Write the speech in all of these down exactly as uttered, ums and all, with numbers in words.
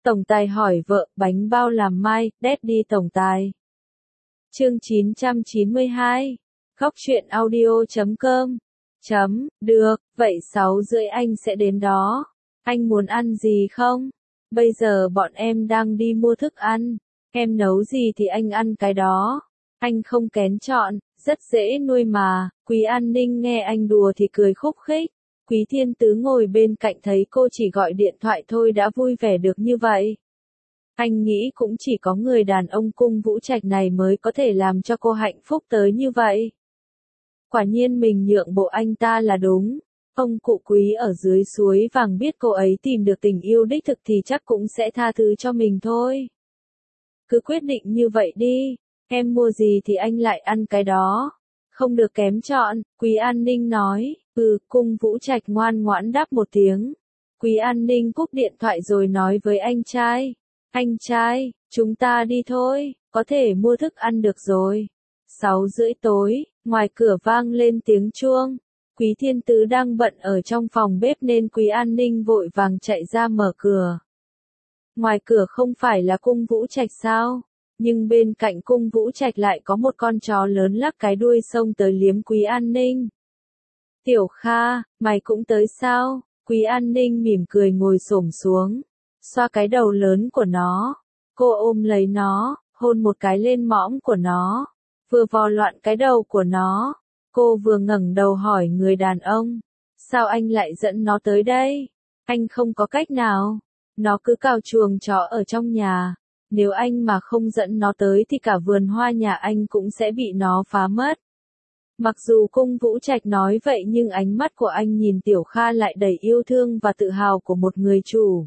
Tổng tài hỏi vợ, bánh bao làm mai, Daddy tổng tài. Chương chín trăm chín mươi hai. Góc truyện audio chấm com. Chấm, được, vậy sáu rưỡi anh sẽ đến đó. Anh muốn ăn gì không? Bây giờ bọn em đang đi mua thức ăn. Em nấu gì thì anh ăn cái đó. Anh không kén chọn, rất dễ nuôi mà. Quý An Ninh nghe anh đùa thì cười khúc khích. Quý Thiên Tứ ngồi bên cạnh thấy cô chỉ gọi điện thoại thôi đã vui vẻ được như vậy. Anh nghĩ cũng chỉ có người đàn ông Cung Vũ Trạch này mới có thể làm cho cô hạnh phúc tới như vậy. Quả nhiên mình nhượng bộ anh ta là đúng. Ông cụ Quý ở dưới suối vàng biết cô ấy tìm được tình yêu đích thực thì chắc cũng sẽ tha thứ cho mình thôi. Cứ quyết định như vậy đi, em mua gì thì anh lại ăn cái đó. Không được kém chọn, Quý An Ninh nói. Ừ, Cung Vũ Trạch ngoan ngoãn đáp một tiếng. Quý An Ninh cúp điện thoại rồi nói với anh trai. Anh trai, chúng ta đi thôi, có thể mua thức ăn được rồi. Sáu rưỡi tối, ngoài cửa vang lên tiếng chuông. Quý Thiên Tứ đang bận ở trong phòng bếp nên Quý An Ninh vội vàng chạy ra mở cửa. Ngoài cửa không phải là Cung Vũ Trạch sao? Nhưng bên cạnh Cung Vũ Trạch lại có một con chó lớn lắc cái đuôi xông tới liếm Quý An Ninh. Tiểu Kha, mày cũng tới sao? Quý An Ninh mỉm cười ngồi xổm xuống, xoa cái đầu lớn của nó. Cô ôm lấy nó, hôn một cái lên mõm của nó, vừa vò loạn cái đầu của nó. Cô vừa ngẩng đầu hỏi người đàn ông, sao anh lại dẫn nó tới đây? Anh không có cách nào, nó cứ cào chuồng chó ở trong nhà. Nếu anh mà không dẫn nó tới thì cả vườn hoa nhà anh cũng sẽ bị nó phá mất. Mặc dù Cung Vũ Trạch nói vậy nhưng ánh mắt của anh nhìn Tiểu Kha lại đầy yêu thương và tự hào của một người chủ.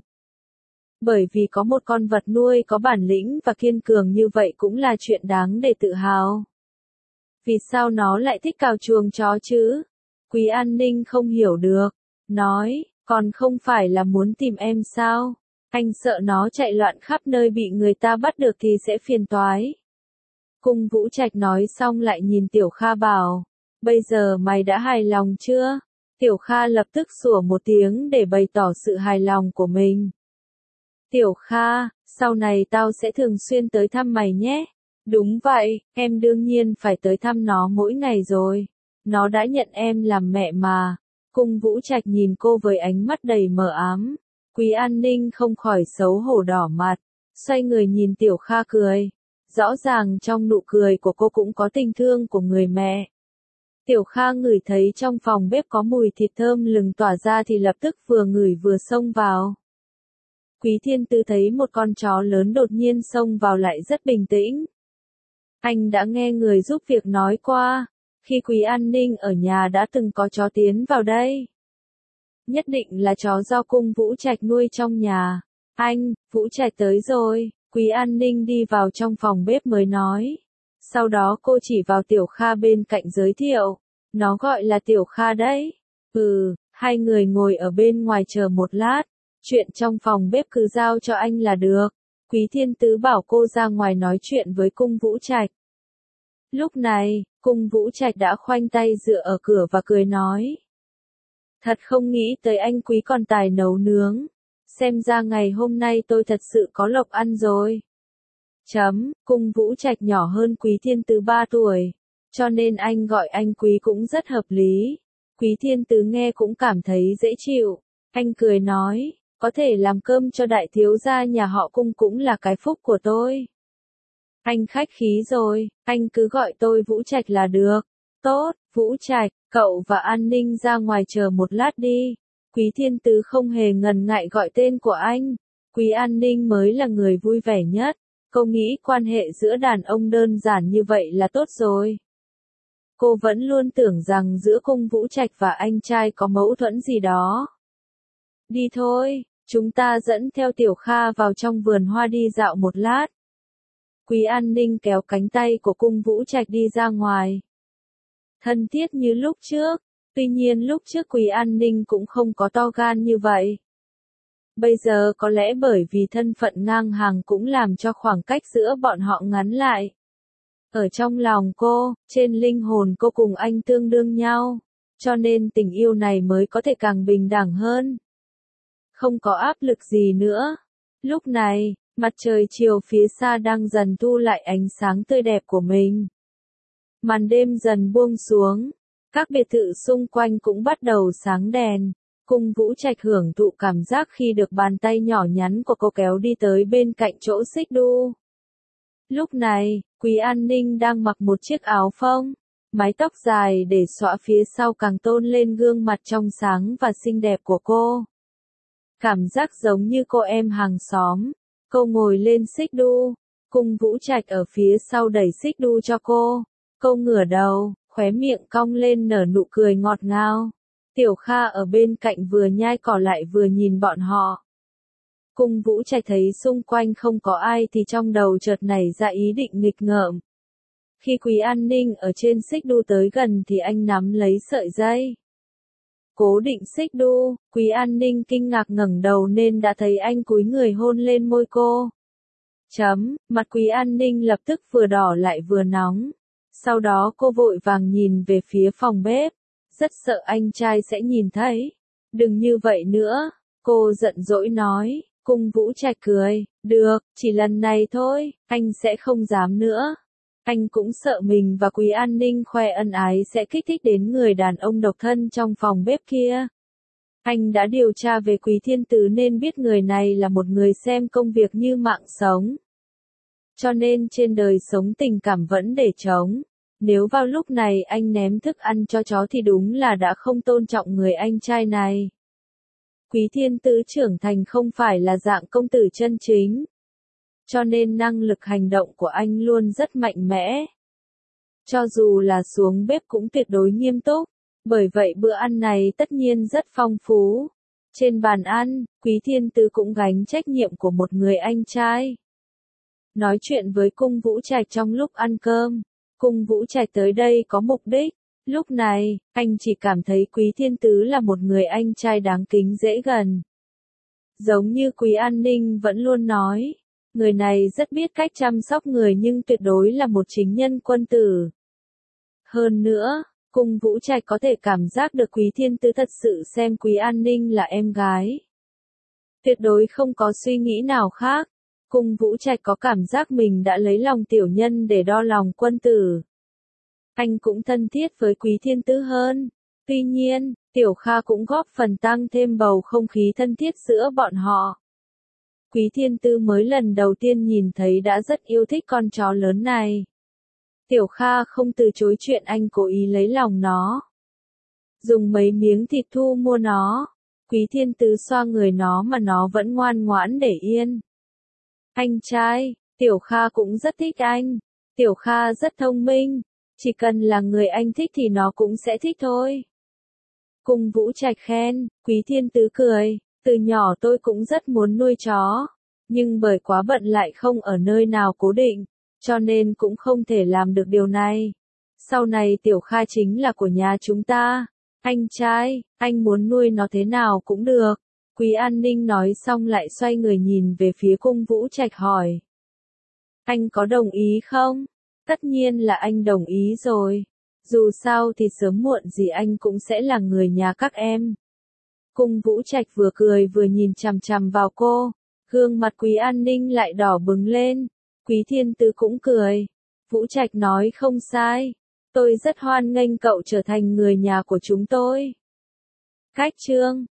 Bởi vì có một con vật nuôi có bản lĩnh và kiên cường như vậy cũng là chuyện đáng để tự hào. Vì sao nó lại thích cào chuồng chó chứ? Quý An Ninh không hiểu được. Nói, còn không phải là muốn tìm em sao? Anh sợ nó chạy loạn khắp nơi bị người ta bắt được thì sẽ phiền toái. Cung Vũ Trạch nói xong lại nhìn Tiểu Kha bảo, bây giờ mày đã hài lòng chưa? Tiểu Kha lập tức sủa một tiếng để bày tỏ sự hài lòng của mình. Tiểu Kha, sau này tao sẽ thường xuyên tới thăm mày nhé. Đúng vậy, em đương nhiên phải tới thăm nó mỗi ngày rồi. Nó đã nhận em làm mẹ mà. Cung Vũ Trạch nhìn cô với ánh mắt đầy mờ ám. Quý An Ninh không khỏi xấu hổ đỏ mặt, xoay người nhìn Tiểu Kha cười. Rõ ràng trong nụ cười của cô cũng có tình thương của người mẹ. Tiểu Kha ngửi thấy trong phòng bếp có mùi thịt thơm lừng tỏa ra thì lập tức vừa ngửi vừa xông vào. Quý Thiên Tứ thấy một con chó lớn đột nhiên xông vào lại rất bình tĩnh. Anh đã nghe người giúp việc nói qua, khi Quý An Ninh ở nhà đã từng có chó tiến vào đây. Nhất định là chó do Cung Vũ Trạch nuôi trong nhà. Anh, Vũ Trạch tới rồi. Quý An Ninh đi vào trong phòng bếp mới nói. Sau đó cô chỉ vào Tiểu Kha bên cạnh giới thiệu. Nó gọi là Tiểu Kha đấy. Ừ, hai người ngồi ở bên ngoài chờ một lát. Chuyện trong phòng bếp cứ giao cho anh là được. Quý Thiên Tứ bảo cô ra ngoài nói chuyện với Cung Vũ Trạch. Lúc này, Cung Vũ Trạch đã khoanh tay dựa ở cửa và cười nói. Thật không nghĩ tới anh Quý còn tài nấu nướng. Xem ra ngày hôm nay tôi thật sự có lộc ăn rồi. Chấm, Cung Vũ Trạch nhỏ hơn Quý Thiên Tứ ba tuổi. Cho nên anh gọi anh Quý cũng rất hợp lý. Quý Thiên Tứ nghe cũng cảm thấy dễ chịu. Anh cười nói, có thể làm cơm cho đại thiếu gia nhà họ Cung cũng là cái phúc của tôi. Anh khách khí rồi, anh cứ gọi tôi Vũ Trạch là được. Tốt, Vũ Trạch, cậu và An Ninh ra ngoài chờ một lát đi. Quý Thiên Tứ không hề ngần ngại gọi tên của anh. Quý An Ninh mới là người vui vẻ nhất. Cô nghĩ quan hệ giữa đàn ông đơn giản như vậy là tốt rồi. Cô vẫn luôn tưởng rằng giữa Cung Vũ Trạch và anh trai có mâu thuẫn gì đó. Đi thôi, chúng ta dẫn theo Tiểu Kha vào trong vườn hoa đi dạo một lát. Quý An Ninh kéo cánh tay của Cung Vũ Trạch đi ra ngoài. Thân thiết như lúc trước, tuy nhiên lúc trước Quý An Ninh cũng không có to gan như vậy. Bây giờ có lẽ bởi vì thân phận ngang hàng cũng làm cho khoảng cách giữa bọn họ ngắn lại. Ở trong lòng cô, trên linh hồn cô cùng anh tương đương nhau, cho nên tình yêu này mới có thể càng bình đẳng hơn. Không có áp lực gì nữa. Lúc này, mặt trời chiều phía xa đang dần thu lại ánh sáng tươi đẹp của mình. Màn đêm dần buông xuống, các biệt thự xung quanh cũng bắt đầu sáng đèn. Cung Vũ Trạch hưởng thụ cảm giác khi được bàn tay nhỏ nhắn của cô kéo đi tới bên cạnh chỗ xích đu. Lúc này, Quý An Ninh đang mặc một chiếc áo phông, mái tóc dài để xõa phía sau càng tôn lên gương mặt trong sáng và xinh đẹp của cô. Cảm giác giống như cô em hàng xóm. Cô ngồi lên xích đu, Cung Vũ Trạch ở phía sau đẩy xích đu cho cô. Cô ngửa đầu, khóe miệng cong lên nở nụ cười ngọt ngào. Tiểu Kha ở bên cạnh vừa nhai cỏ lại vừa nhìn bọn họ. Cung Vũ Trạch thấy xung quanh không có ai thì trong đầu chợt nảy ra ý định nghịch ngợm. Khi Quý An Ninh ở trên xích đu tới gần thì anh nắm lấy sợi dây. Cố định xích đu, Quý An Ninh kinh ngạc ngẩng đầu nên đã thấy anh cúi người hôn lên môi cô. Chấm, mặt Quý An Ninh lập tức vừa đỏ lại vừa nóng. Sau đó cô vội vàng nhìn về phía phòng bếp. Rất sợ anh trai sẽ nhìn thấy. Đừng như vậy nữa, cô giận dỗi nói. Cung Vũ Trạch cười, được, chỉ lần này thôi, anh sẽ không dám nữa. Anh cũng sợ mình và Quý An Ninh khoe ân ái sẽ kích thích đến người đàn ông độc thân trong phòng bếp kia. Anh đã điều tra về Quý Thiên Tứ nên biết người này là một người xem công việc như mạng sống. Cho nên trên đời sống tình cảm vẫn để trống. Nếu vào lúc này anh ném thức ăn cho chó thì đúng là đã không tôn trọng người anh trai này. Quý Thiên Tứ trưởng thành không phải là dạng công tử chân chính. Cho nên năng lực hành động của anh luôn rất mạnh mẽ. Cho dù là xuống bếp cũng tuyệt đối nghiêm túc. Bởi vậy bữa ăn này tất nhiên rất phong phú. Trên bàn ăn, Quý Thiên Tứ cũng gánh trách nhiệm của một người anh trai. Nói chuyện với Cung Vũ Trạch trong lúc ăn cơm. Cung Vũ Trạch tới đây có mục đích. Lúc này, anh chỉ cảm thấy Quý Thiên Tứ là một người anh trai đáng kính dễ gần. Giống như Quý An Ninh vẫn luôn nói, người này rất biết cách chăm sóc người nhưng tuyệt đối là một chính nhân quân tử. Hơn nữa, Cung Vũ Trạch có thể cảm giác được Quý Thiên Tứ thật sự xem Quý An Ninh là em gái. Tuyệt đối không có suy nghĩ nào khác. Cung Vũ Trạch có cảm giác mình đã lấy lòng tiểu nhân để đo lòng quân tử. Anh cũng thân thiết với Quý Thiên Tứ hơn. Tuy nhiên, Tiểu Kha cũng góp phần tăng thêm bầu không khí thân thiết giữa bọn họ. Quý Thiên Tứ mới lần đầu tiên nhìn thấy đã rất yêu thích con chó lớn này. Tiểu Kha không từ chối chuyện anh cố ý lấy lòng nó. Dùng mấy miếng thịt thu mua nó. Quý Thiên Tứ xoa người nó mà nó vẫn ngoan ngoãn để yên. Anh trai, Tiểu Kha cũng rất thích anh. Tiểu Kha rất thông minh. Chỉ cần là người anh thích thì nó cũng sẽ thích thôi. Cung Vũ Trạch khen, Quý Thiên Tứ cười, từ nhỏ tôi cũng rất muốn nuôi chó. Nhưng bởi quá bận lại không ở nơi nào cố định, cho nên cũng không thể làm được điều này. Sau này Tiểu Kha chính là của nhà chúng ta. Anh trai, anh muốn nuôi nó thế nào cũng được. Quý An Ninh nói xong lại xoay người nhìn về phía Cung Vũ Trạch hỏi. Anh có đồng ý không? Tất nhiên là anh đồng ý rồi. Dù sao thì sớm muộn gì anh cũng sẽ là người nhà các em. Cung Vũ Trạch vừa cười vừa nhìn chằm chằm vào cô. Gương mặt Quý An Ninh lại đỏ bừng lên. Quý Thiên Tứ cũng cười. Vũ Trạch nói không sai. Tôi rất hoan nghênh cậu trở thành người nhà của chúng tôi. Cách chương